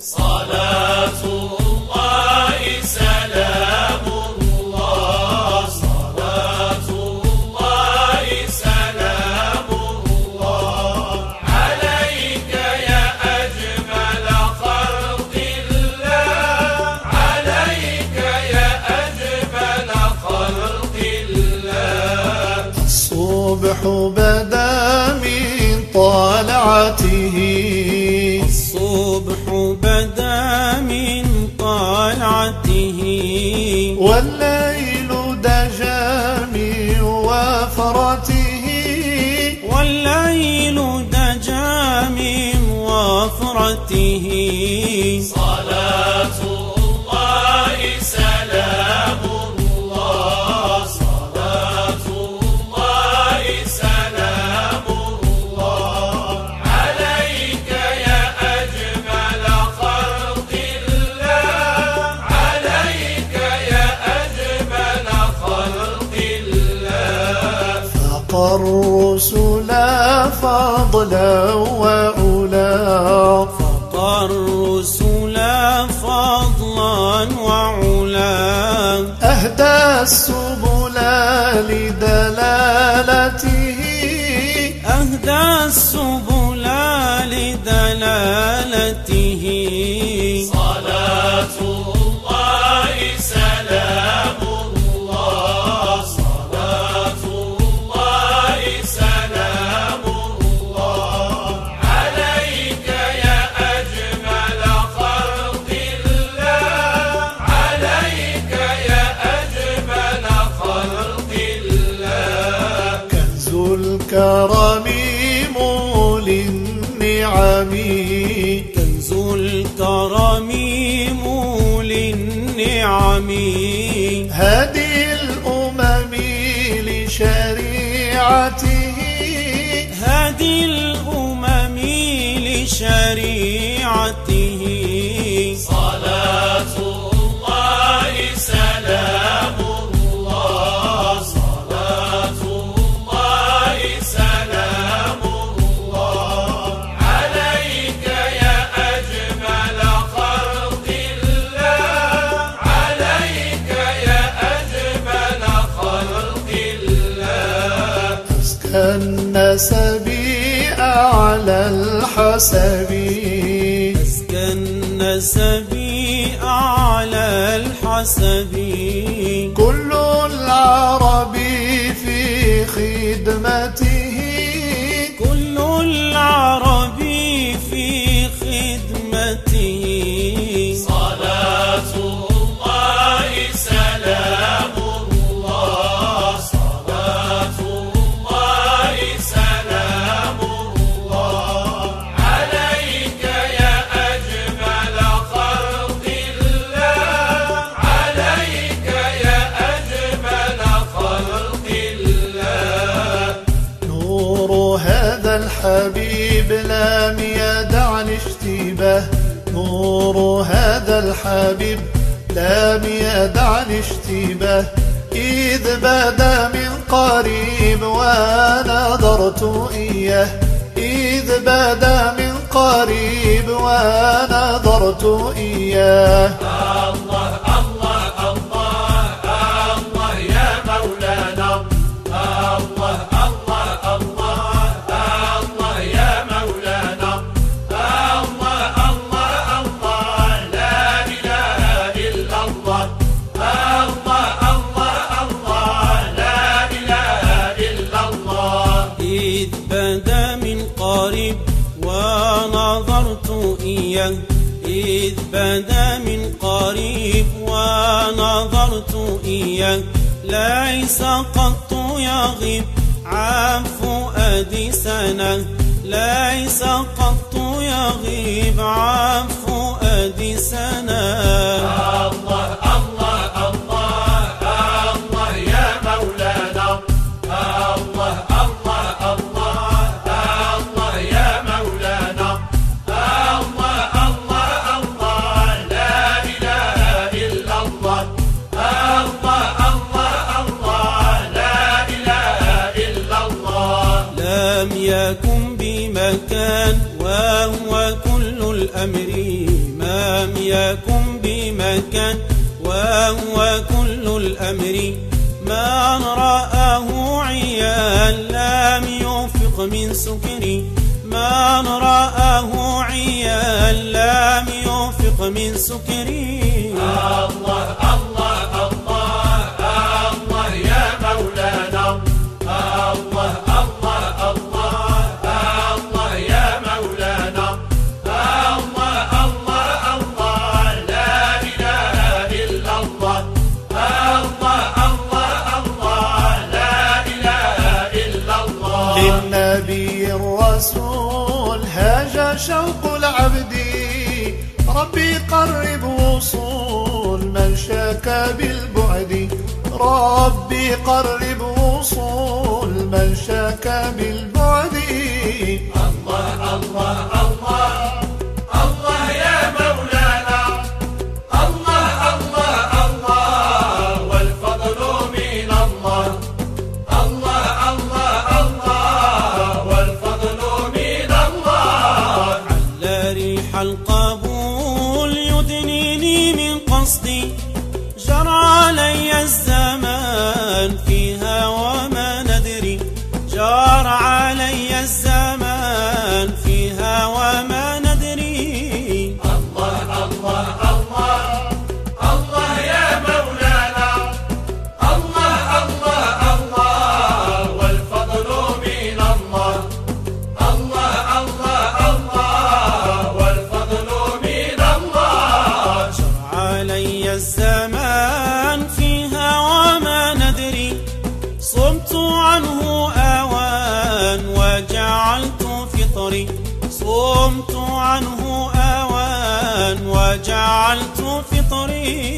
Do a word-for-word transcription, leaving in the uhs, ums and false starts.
صلاة الله سلام الله صلاة الله سلام الله عليك يا أجمل خلق الله عليك يا أجمل خلق الله. الصبح بدا من طلعته الصبح بدا من طلعته والليل دجى من وفرته والليل دجى من وفرته. صلاة الله سلام الله صلاة الله سلام الله عليك يا أجمل خلق الله عليك يا أجمل خلق الله. فقى الرسل فضلا وعلا فقى الرسل فضلا وعلا أهدى السبل لدلالته أهدى السبل لدلالته. صلاة الله سلام الله صلاة الله سلام الله عليك يا أجمل خلق الله عليك يا أجمل خلق الله. كنز الكرم مول النعم كنز الكرم مول النعم هادي الأمم لشريعته هادي الأمم لشريعته. صلاة الله سلام الله صلاة الله سلام الله عليك يا أجمل خلق الله عليك يا أجمل خلق الله. أزكى النسب أعلى الحسب أزكى النسب أعلى الحسب كل العرب في خدمته كل العرب في خدمته. صلاة الله سلام الله صلاة الله سلام الله عليك يا أجمل خلق الله عليك يا أجمل خلق الله. نور هذا الحبيب لم يدع الاشتباه نور هذا الحبيب لم يدع الاشتباه إذ بدا من قريب ونظرت إياه إذ بدا من قريب ونظرت إياه. الله الله الله الله يا مولانا الله الله الله الله يا مولانا الله الله الله لا إله إلا الله الله الله الله لا إله إلا الله. إذ بدا من قريب ونظرت إياه إذ بدا من قريب ونظرت إياه ليس قط يغيب عن فؤادي سنة ليس قط يغيب عن فؤادي سنة. الله الله الله الله يا مولانا الله الله الله الله يا مولانا الله الله الله لا إله إلا الله الله الله الله لا إله إلا الله. لم يكن بمكان مكان، وهو كل الأمر ما لم يكن بمكان، وهو كل الأمر من رآه عيان لم يفق من سكري، من رآه عيان لم يفق من سكري. الله الله الله الله يا مولانا، الله الله الله الله يا مولانا، الله الله الله لا إله إلا الله، الله الله الله لا إله إلا الله. للنبي الرسول هاج شوق العبد، ربي قرب وصول من شاك بالبعد، ربي قرب وصول من شاك بالبعد. الله الله الله الله يا مولانا، الله الله الله والفضل من الله، الله الله الله والفضل من الله. على ريح القبول يدنيني من قصدي، جرى علي الزمان فيها وما ندري، جار علي الزمان فيها وما ندري. الله الله الله الله يا مولانا، الله الله الله والفضل من الله، الله الله الله والفضل من الله. جار علي الزمان فيها وما ندري، صمت عنه آوان وجعلت فطري، صمت عنه آوان وجعلت فطري.